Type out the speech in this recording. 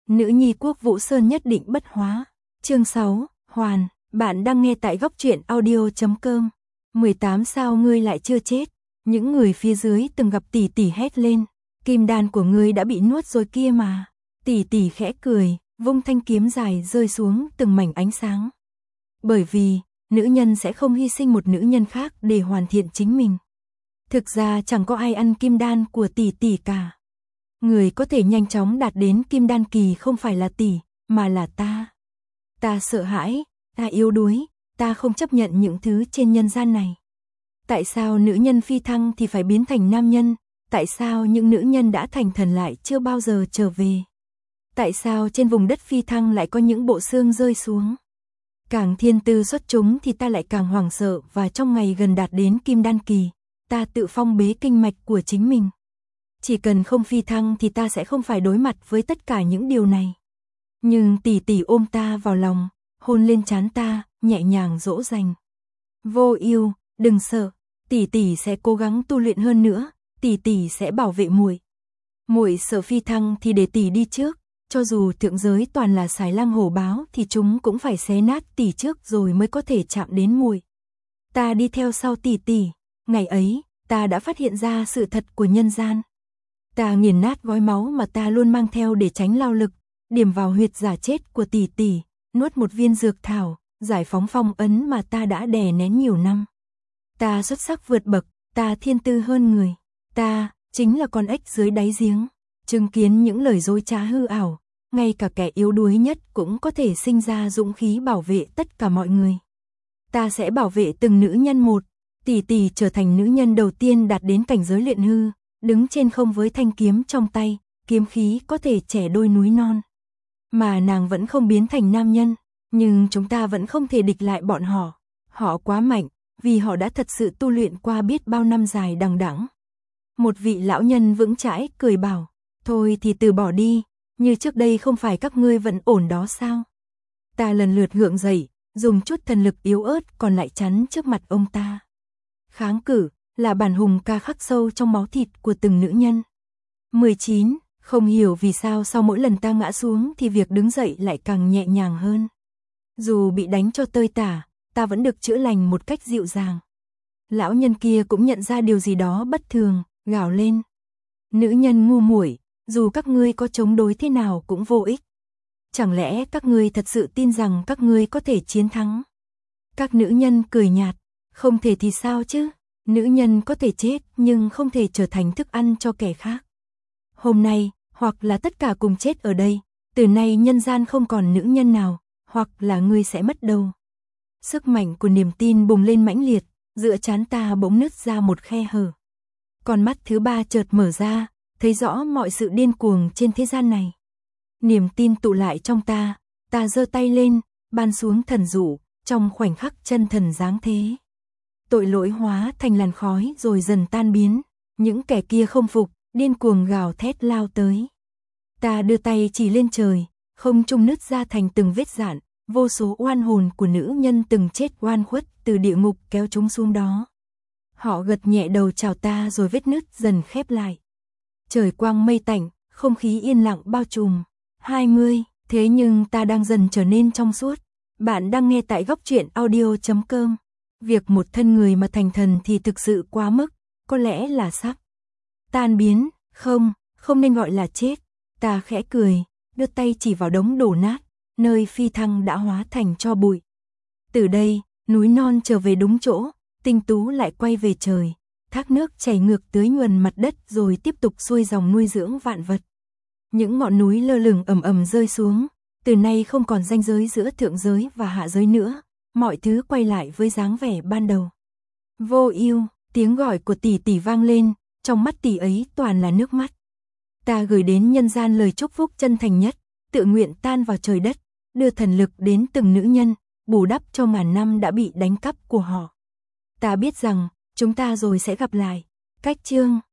Nữ nhi Quốc Vũ Sơn nhất định bất hóa. Chương 6, Hoàn, bạn đang nghe tại góc truyện audio.com. 18 sao ngươi lại chưa chết? Những người phía dưới từng gặp tỷ tỷ hét lên, kim đan của ngươi đã bị nuốt rồi kia mà. Tỷ tỷ khẽ cười, vung thanh kiếm dài rơi xuống từng mảnh ánh sáng. Bởi vì, nữ nhân sẽ không hy sinh một nữ nhân khác để hoàn thiện chính mình. Thực ra chẳng có ai ăn kim đan của tỷ tỷ cả. Người có thể nhanh chóng đạt đến kim đan kỳ không phải là tỷ, mà là ta. Ta sợ hãi, ta yếu đuối, ta không chấp nhận những thứ trên nhân gian này. Tại sao nữ nhân phi thăng thì phải biến thành nam nhân? Tại sao những nữ nhân đã thành thần lại chưa bao giờ trở về? Tại sao trên vùng đất phi thăng lại có những bộ xương rơi xuống? Càng thiên tư xuất chúng thì ta lại càng hoảng sợ, và trong ngày gần đạt đến kim đan kỳ, ta tự phong bế kinh mạch của chính mình. Chỉ cần không phi thăng thì ta sẽ không phải đối mặt với tất cả những điều này. Nhưng tỷ tỷ ôm ta vào lòng, hôn lên trán ta, nhẹ nhàng dỗ dành. Vô Ưu, đừng sợ, tỷ tỷ sẽ cố gắng tu luyện hơn nữa, tỷ tỷ sẽ bảo vệ muội. Muội sợ phi thăng thì để tỷ đi trước, cho dù thượng giới toàn là xài lang hổ báo thì chúng cũng phải xé nát tỷ trước rồi mới có thể chạm đến muội. Ta đi theo sau tỷ tỷ, ngày ấy, ta đã phát hiện ra sự thật của nhân gian. Ta nghiền nát gói máu mà ta luôn mang theo để tránh lao lực, điểm vào huyệt giả chết của tỷ tỷ, nuốt một viên dược thảo, giải phóng phong ấn mà ta đã đè nén nhiều năm. Ta xuất sắc vượt bậc, ta thiên tư hơn người, ta chính là con ếch dưới đáy giếng. Chứng kiến những lời dối trá hư ảo, ngay cả kẻ yếu đuối nhất cũng có thể sinh ra dũng khí bảo vệ tất cả mọi người. Ta sẽ bảo vệ từng nữ nhân một. Tỷ tỷ trở thành nữ nhân đầu tiên đạt đến cảnh giới luyện hư, đứng trên không với thanh kiếm trong tay, kiếm khí có thể chẻ đôi núi non. Mà nàng vẫn không biến thành nam nhân, nhưng chúng ta vẫn không thể địch lại bọn họ. Họ quá mạnh, vì họ đã thật sự tu luyện qua biết bao năm dài đằng đẵng. Một vị lão nhân vững chãi cười bảo, thôi thì từ bỏ đi, như trước đây không phải các ngươi vẫn ổn đó sao? Ta lần lượt gượng dậy, dùng chút thần lực yếu ớt còn lại chắn trước mặt ông ta. Kháng cự là bản hùng ca khắc sâu trong máu thịt của từng nữ nhân. 19. Không hiểu vì sao sau mỗi lần ta ngã xuống thì việc đứng dậy lại càng nhẹ nhàng hơn. Dù bị đánh cho tơi tả, ta vẫn được chữa lành một cách dịu dàng. Lão nhân kia cũng nhận ra điều gì đó bất thường, gào lên. Nữ nhân ngu muội, dù các ngươi có chống đối thế nào cũng vô ích. Chẳng lẽ các ngươi thật sự tin rằng các ngươi có thể chiến thắng? Các nữ nhân cười nhạt, không thể thì sao chứ? Nữ nhân có thể chết nhưng không thể trở thành thức ăn cho kẻ khác. Hôm nay, hoặc là tất cả cùng chết ở đây, từ nay nhân gian không còn nữ nhân nào, hoặc là ngươi sẽ mất đầu. Sức mạnh của niềm tin bùng lên mãnh liệt, giữa trán ta bỗng nứt ra một khe hở. Con mắt thứ ba chợt mở ra, thấy rõ mọi sự điên cuồng trên thế gian này. Niềm tin tụ lại trong ta giơ tay lên, ban xuống thần dụ, trong khoảnh khắc chân thần giáng thế. Tội lỗi hóa thành làn khói rồi dần tan biến, những kẻ kia không phục, điên cuồng gào thét lao tới. Ta đưa tay chỉ lên trời, không trung nứt ra thành từng vết rạn, vô số oan hồn của nữ nhân từng chết oan khuất từ địa ngục kéo chúng xuống đó. Họ gật nhẹ đầu chào ta rồi vết nứt dần khép lại. Trời quang mây tạnh, không khí yên lặng bao trùm. 20, thế nhưng ta đang dần trở nên trong suốt. Bạn đang nghe tại góc truyện audio.com. Việc một thân người mà thành thần thì thực sự quá mức, có lẽ là sắp tan biến, không nên gọi là chết. Ta khẽ cười, đưa tay chỉ vào đống đổ nát, nơi phi thăng đã hóa thành tro bụi. Từ đây, núi non trở về đúng chỗ, tinh tú lại quay về trời, thác nước chảy ngược tưới nhuần mặt đất rồi tiếp tục xuôi dòng nuôi dưỡng vạn vật. Những ngọn núi lơ lửng ầm ầm rơi xuống, từ nay không còn ranh giới giữa thượng giới và hạ giới nữa, mọi thứ quay lại với dáng vẻ ban đầu. Vô Ưu, tiếng gọi của tỷ tỷ vang lên, trong mắt tỷ ấy toàn là nước mắt. Ta gửi đến nhân gian lời chúc phúc chân thành nhất, tự nguyện tan vào trời đất, đưa thần lực đến từng nữ nhân, bù đắp cho ngàn năm đã bị đánh cắp của họ. Ta biết rằng, chúng ta rồi sẽ gặp lại. Cách chương